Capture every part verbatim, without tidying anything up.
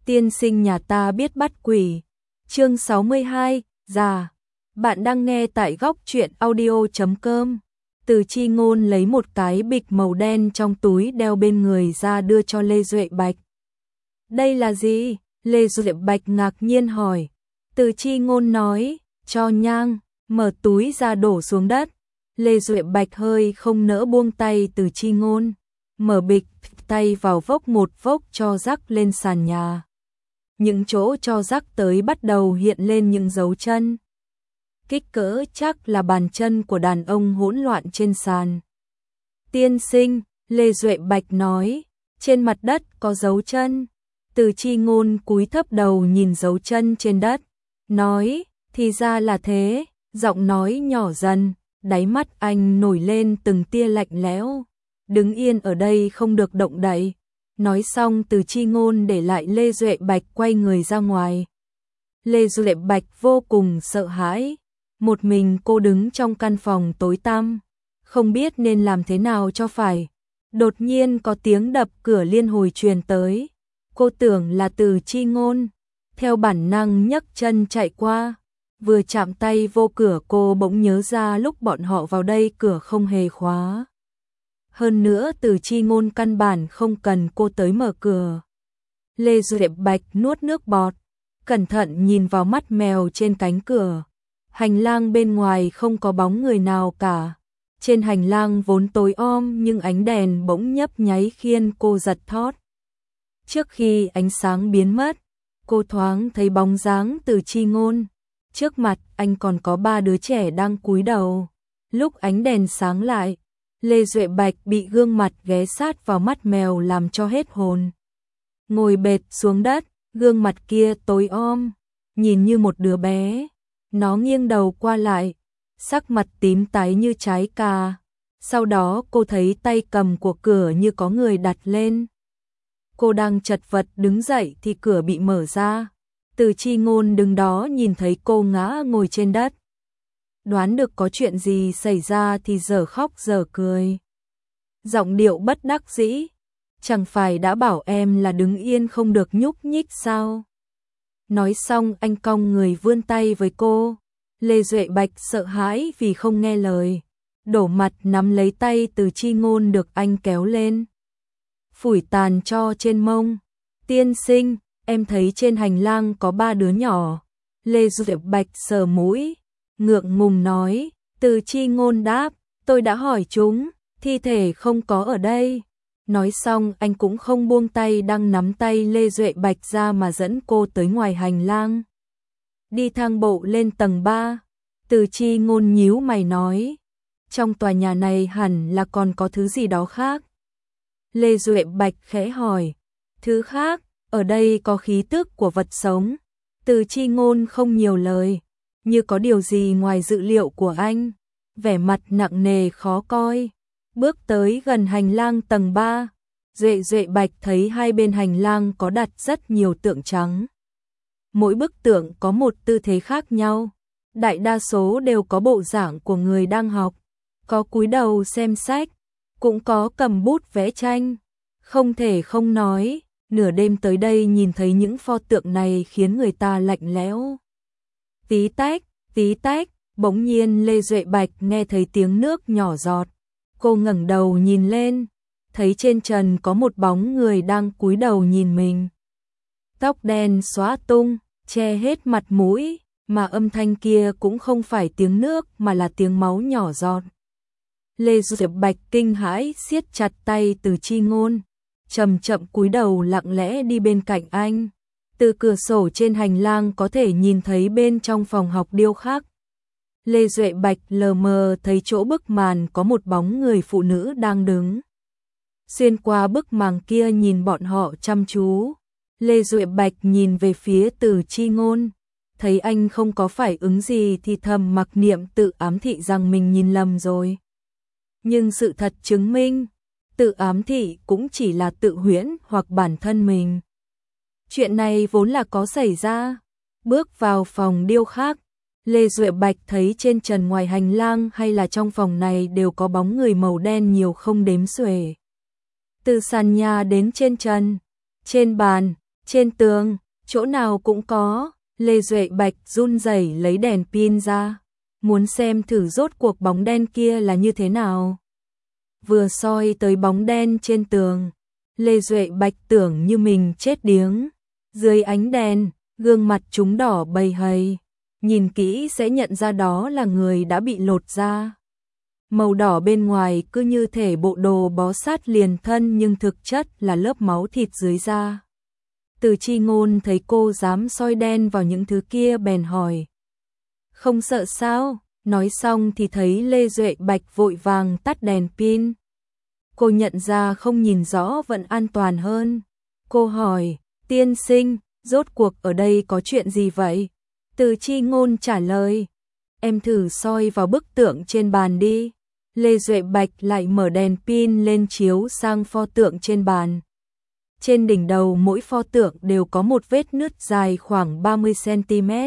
Tiên sinh nhà ta biết bắt quỷ. Chương sáu mươi hai, già. Bạn đang nghe tại góc truyện audio chấm com. Từ Chi Ngôn lấy một cái bịch màu đen trong túi đeo bên người ra đưa cho Lê Duệ Bạch. Đây là gì? Lê Duệ Bạch ngạc nhiên hỏi. Từ Chi Ngôn nói, cho nhang, mở túi ra đổ xuống đất. Lê Duệ Bạch hơi không nỡ buông tay Từ Chi Ngôn, mở bịch, tay vào vốc một vốc cho rắc lên sàn nhà. Những chỗ cho rắc tới bắt đầu hiện lên những dấu chân. Kích cỡ chắc là bàn chân của đàn ông hỗn loạn trên sàn. Tiên sinh, Lê Duệ Bạch nói, trên mặt đất có dấu chân. Từ Chi Ngôn cúi thấp đầu nhìn dấu chân trên đất, nói, thì ra là thế, giọng nói nhỏ dần, đáy mắt anh nổi lên từng tia lạnh lẽo. Đứng yên ở đây không được động đậy. Nói xong Từ Chi Ngôn để lại Lê Duệ Bạch quay người ra ngoài. Lê Duệ Bạch vô cùng sợ hãi. Một mình cô đứng trong căn phòng tối tăm, không biết nên làm thế nào cho phải. Đột nhiên có tiếng đập cửa liên hồi truyền tới. Cô tưởng là Từ Chi Ngôn, theo bản năng nhấc chân chạy qua. Vừa chạm tay vô cửa cô bỗng nhớ ra lúc bọn họ vào đây cửa không hề khóa. Hơn nữa Từ Chi Ngôn căn bản không cần cô tới mở cửa. Lê Duệ Bạch nuốt nước bọt, cẩn thận nhìn vào mắt mèo trên cánh cửa. Hành lang bên ngoài không có bóng người nào cả. Trên hành lang vốn tối om nhưng ánh đèn bỗng nhấp nháy khiến cô giật thót. Trước khi ánh sáng biến mất, cô thoáng thấy bóng dáng Từ Chi Ngôn. Trước mặt anh còn có ba đứa trẻ đang cúi đầu. Lúc ánh đèn sáng lại, Lê Duệ Bạch bị gương mặt ghé sát vào mắt mèo làm cho hết hồn. Ngồi bệt xuống đất, gương mặt kia tối om, nhìn như một đứa bé. Nó nghiêng đầu qua lại, sắc mặt tím tái như trái cà. Sau đó cô thấy tay cầm của cửa như có người đặt lên. Cô đang chật vật đứng dậy thì cửa bị mở ra. Từ Chi Ngôn đứng đó nhìn thấy cô ngã ngồi trên đất. Đoán được có chuyện gì xảy ra thì dở khóc dở cười. Giọng điệu bất đắc dĩ, chẳng phải đã bảo em là đứng yên không được nhúc nhích sao? Nói xong anh cong người vươn tay với cô. Lê Duệ Bạch sợ hãi vì không nghe lời, đổ mặt nắm lấy tay Từ Chi Ngôn được anh kéo lên. Phủi tàn cho trên mông. Tiên sinh, em thấy trên hành lang có ba đứa nhỏ. Lê Duệ Bạch sờ mũi, ngượng ngùng nói. Từ Chi Ngôn đáp, tôi đã hỏi chúng, thi thể không có ở đây. Nói xong anh cũng không buông tay đang nắm tay Lê Duệ Bạch ra mà dẫn cô tới ngoài hành lang. Đi thang bộ lên tầng ba. Từ Chi Ngôn nhíu mày nói, trong tòa nhà này hẳn là còn có thứ gì đó khác. Lê Duệ Bạch khẽ hỏi, thứ khác, ở đây có khí tức của vật sống. Từ Chi Ngôn không nhiều lời, như có điều gì ngoài dự liệu của anh, vẻ mặt nặng nề khó coi. Bước tới gần hành lang tầng ba, Duệ Duệ Bạch thấy hai bên hành lang có đặt rất nhiều tượng trắng. Mỗi bức tượng có một tư thế khác nhau, đại đa số đều có bộ dạng của người đang học, có cúi đầu xem sách, cũng có cầm bút vẽ tranh. Không thể không nói, nửa đêm tới đây nhìn thấy những pho tượng này khiến người ta lạnh lẽo. Tí tách, tí tách, bỗng nhiên Lê Duệ Bạch nghe thấy tiếng nước nhỏ giọt. Cô ngẩng đầu nhìn lên, thấy trên trần có một bóng người đang cúi đầu nhìn mình. Tóc đen xóa tung, che hết mặt mũi, mà âm thanh kia cũng không phải tiếng nước mà là tiếng máu nhỏ giọt. Lê Duệ Bạch kinh hãi siết chặt tay Từ Chi Ngôn, chậm chậm cúi đầu lặng lẽ đi bên cạnh anh. Từ cửa sổ trên hành lang có thể nhìn thấy bên trong phòng học điêu khắc. Lê Duệ Bạch lờ mờ thấy chỗ bức màn có một bóng người phụ nữ đang đứng. Xuyên qua bức màn kia nhìn bọn họ chăm chú. Lê Duệ Bạch nhìn về phía Từ Chi Ngôn, thấy anh không có phản ứng gì thì thầm mặc niệm tự ám thị rằng mình nhìn lầm rồi. Nhưng sự thật chứng minh, tự ám thị cũng chỉ là tự huyễn hoặc bản thân mình. Chuyện này vốn là có xảy ra. Bước vào phòng điêu khắc, Lê Duệ Bạch thấy trên trần ngoài hành lang hay là trong phòng này đều có bóng người màu đen nhiều không đếm xuể. Từ sàn nhà đến trên trần, trên bàn, Trên tường, chỗ nào cũng có. Lê Duệ Bạch run rẩy lấy đèn pin ra, muốn xem thử rốt cuộc bóng đen kia là như thế nào. Vừa soi tới bóng đen trên tường, Lê Duệ Bạch tưởng như mình chết điếng. Dưới ánh đèn, gương mặt chúng đỏ bầy hầy, nhìn kỹ sẽ nhận ra đó là người đã bị lột da. Màu đỏ bên ngoài cứ như thể bộ đồ bó sát liền thân nhưng thực chất là lớp máu thịt dưới da. Từ Chi Ngôn thấy cô dám soi đen vào những thứ kia bèn hỏi. Không sợ sao? Nói xong thì thấy Lê Duệ Bạch vội vàng tắt đèn pin. Cô nhận ra không nhìn rõ vẫn an toàn hơn. Cô hỏi, tiên sinh, rốt cuộc ở đây có chuyện gì vậy? Từ Chi Ngôn trả lời, em thử soi vào bức tượng trên bàn đi. Lê Duệ Bạch lại mở đèn pin lên chiếu sang pho tượng trên bàn. Trên đỉnh đầu mỗi pho tượng đều có một vết nứt dài khoảng ba mươi xăng-ti-mét.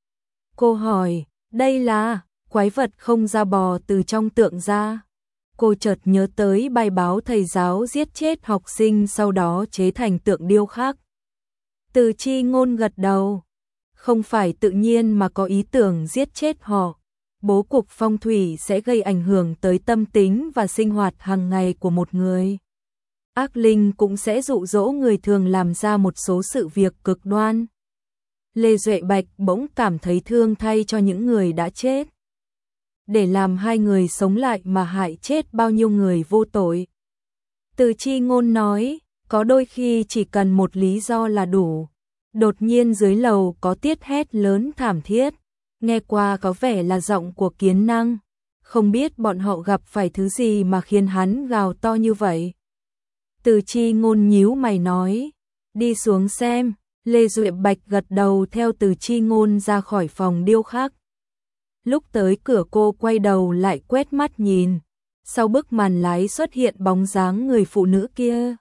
Cô hỏi, đây là quái vật không da bò từ trong tượng ra. Cô chợt nhớ tới bài báo thầy giáo giết chết học sinh sau đó chế thành tượng điêu khắc. Từ Chi Ngôn gật đầu. Không phải tự nhiên mà có ý tưởng giết chết họ. Bố cục phong thủy sẽ gây ảnh hưởng tới tâm tính và sinh hoạt hàng ngày của một người. Ác linh cũng sẽ dụ dỗ người thường làm ra một số sự việc cực đoan. Lê Duệ Bạch bỗng cảm thấy thương thay cho những người đã chết. Để làm hai người sống lại mà hại chết bao nhiêu người vô tội. Từ Chi Ngôn nói, có đôi khi chỉ cần một lý do là đủ. Đột nhiên dưới lầu có tiết hét lớn thảm thiết. Nghe qua có vẻ là giọng của Kiến Năng. Không biết bọn họ gặp phải thứ gì mà khiến hắn gào to như vậy. Từ Chi Ngôn nhíu mày nói, đi xuống xem. Lê Duệ Bạch gật đầu theo Từ Chi Ngôn ra khỏi phòng điêu khắc. Lúc tới cửa cô quay đầu lại quét mắt nhìn. Sau bức màn lái xuất hiện bóng dáng người phụ nữ kia.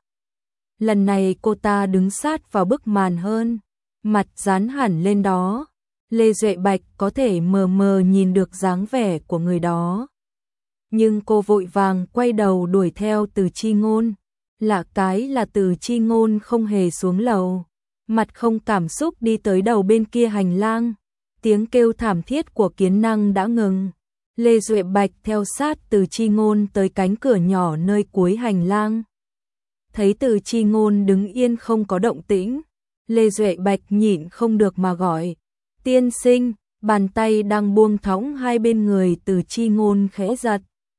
Lần này cô ta đứng sát vào bức màn hơn, mặt dán hẳn lên đó. Lê Duệ Bạch có thể mờ mờ nhìn được dáng vẻ của người đó. Nhưng cô vội vàng quay đầu đuổi theo Từ Chi Ngôn. Lạ cái là Từ Chi Ngôn không hề xuống lầu. Mặt không cảm xúc đi tới đầu bên kia hành lang. Tiếng kêu thảm thiết của Kiến Năng đã ngừng. Lê Duệ Bạch theo sát Từ Chi Ngôn tới cánh cửa nhỏ nơi cuối hành lang. Thấy Từ Chi Ngôn đứng yên không có động tĩnh, Lê Duệ Bạch nhịn không được mà gọi, tiên sinh. Bàn tay đang buông thõng hai bên người Từ Chi Ngôn khẽ giật.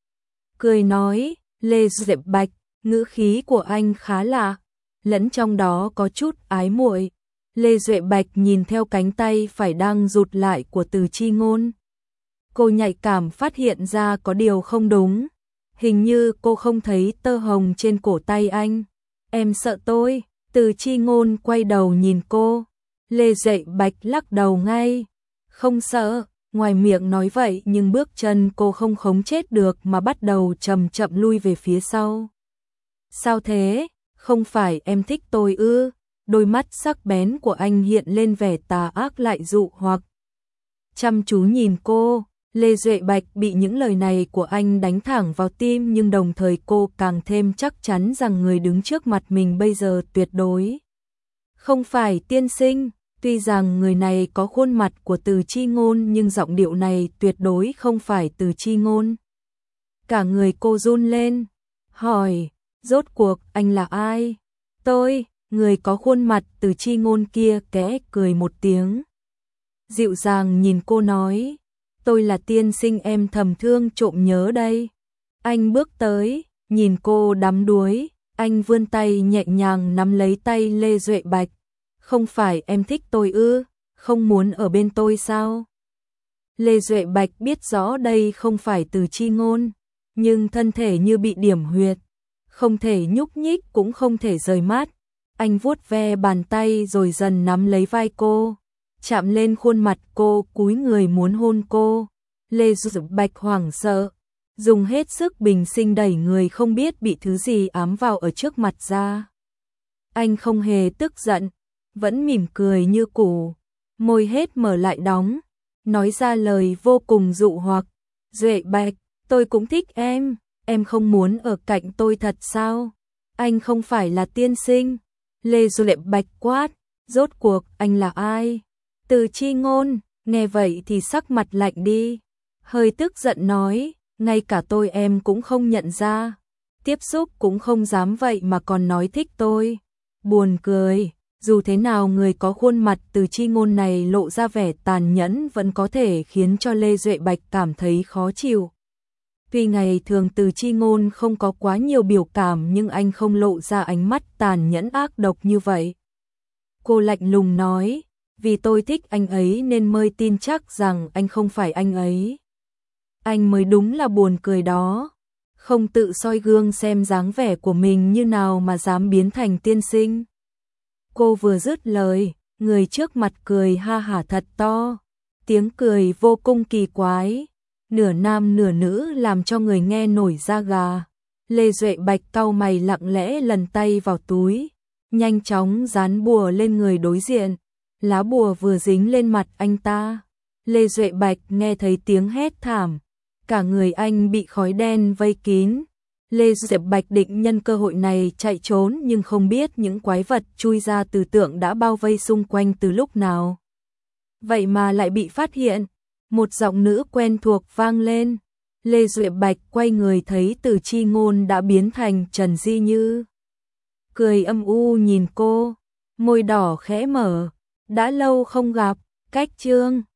Cười nói, Lê Duệ Bạch, ngữ khí của anh khá lạ, lẫn trong đó có chút ái muội. Lê Duệ Bạch nhìn theo cánh tay phải đang rụt lại của Từ Chi Ngôn. Cô nhạy cảm phát hiện ra có điều không đúng. Hình như cô không thấy tơ hồng trên cổ tay anh. Em sợ tôi. Từ Chi Ngôn quay đầu nhìn cô. Lê Duệ Bạch lắc đầu ngay. Không sợ. Ngoài miệng nói vậy nhưng bước chân cô không khống chế được mà bắt đầu chậm chậm lui về phía sau. Sao thế? Không phải em thích tôi ư? Đôi mắt sắc bén của anh hiện lên vẻ tà ác lại dụ hoặc. Chăm chú nhìn cô, Lê Duệ Bạch bị những lời này của anh đánh thẳng vào tim nhưng đồng thời cô càng thêm chắc chắn rằng người đứng trước mặt mình bây giờ tuyệt đối không phải tiên sinh. Tuy rằng người này có khuôn mặt của Từ Chi Ngôn nhưng giọng điệu này tuyệt đối không phải Từ Chi Ngôn. Cả người cô run lên, hỏi, rốt cuộc anh là ai? Tôi. Người có khuôn mặt Từ Chi Ngôn kia khẽ cười một tiếng. Dịu dàng nhìn cô nói, tôi là tiên sinh em thầm thương trộm nhớ đây. Anh bước tới, nhìn cô đắm đuối, anh vươn tay nhẹ nhàng nắm lấy tay Lê Duệ Bạch. Không phải em thích tôi ư, không muốn ở bên tôi sao? Lê Duệ Bạch biết rõ đây không phải Từ Chi Ngôn, nhưng thân thể như bị điểm huyệt, không thể nhúc nhích cũng không thể rời mắt. Anh vuốt ve bàn tay rồi dần nắm lấy vai cô, chạm lên khuôn mặt cô, cúi người muốn hôn cô. Lê Duệ Bạch hoảng sợ, dùng hết sức bình sinh đẩy người không biết bị thứ gì ám vào ở trước mặt ra. Anh không hề tức giận, vẫn mỉm cười như cũ, môi hết mở lại đóng, nói ra lời vô cùng dụ hoặc. Duệ Bạch, tôi cũng thích em, em không muốn ở cạnh tôi thật sao? Anh không phải là tiên sinh. Lê Duệ Bạch quát, Rốt cuộc anh là ai? Từ Chi Ngôn, nghe vậy thì sắc mặt lạnh đi, hơi tức giận nói, ngay cả tôi em cũng không nhận ra, tiếp xúc cũng không dám vậy mà còn nói thích tôi. Buồn cười, dù thế nào người có khuôn mặt Từ Chi Ngôn này lộ ra vẻ tàn nhẫn vẫn có thể khiến cho Lê Duệ Bạch cảm thấy khó chịu. Tuy ngày thường Từ Chi Ngôn không có quá nhiều biểu cảm nhưng anh không lộ ra ánh mắt tàn nhẫn ác độc như vậy. Cô lạnh lùng nói, vì tôi thích anh ấy nên mới tin chắc rằng anh không phải anh ấy. Anh mới đúng là buồn cười đó, không tự soi gương xem dáng vẻ của mình như nào mà dám biến thành tiên sinh. Cô vừa dứt lời, người trước mặt cười ha hả thật to, tiếng cười vô cùng kỳ quái, nửa nam nửa nữ làm cho người nghe nổi da gà. Lê Duệ Bạch cau mày lặng lẽ lần tay vào túi, nhanh chóng dán bùa lên người đối diện, lá bùa vừa dính lên mặt anh ta. Lê Duệ Bạch nghe thấy tiếng hét thảm, cả người anh bị khói đen vây kín. Lê Duệ Bạch định nhân cơ hội này chạy trốn nhưng không biết những quái vật chui ra từ tượng đã bao vây xung quanh từ lúc nào. Vậy mà lại bị phát hiện, một giọng nữ quen thuộc vang lên. Lê Duệ Bạch quay người thấy Từ Chi Ngôn đã biến thành Trần Di Như. Cười âm u nhìn cô, môi đỏ khẽ mở, đã lâu không gặp, cách chương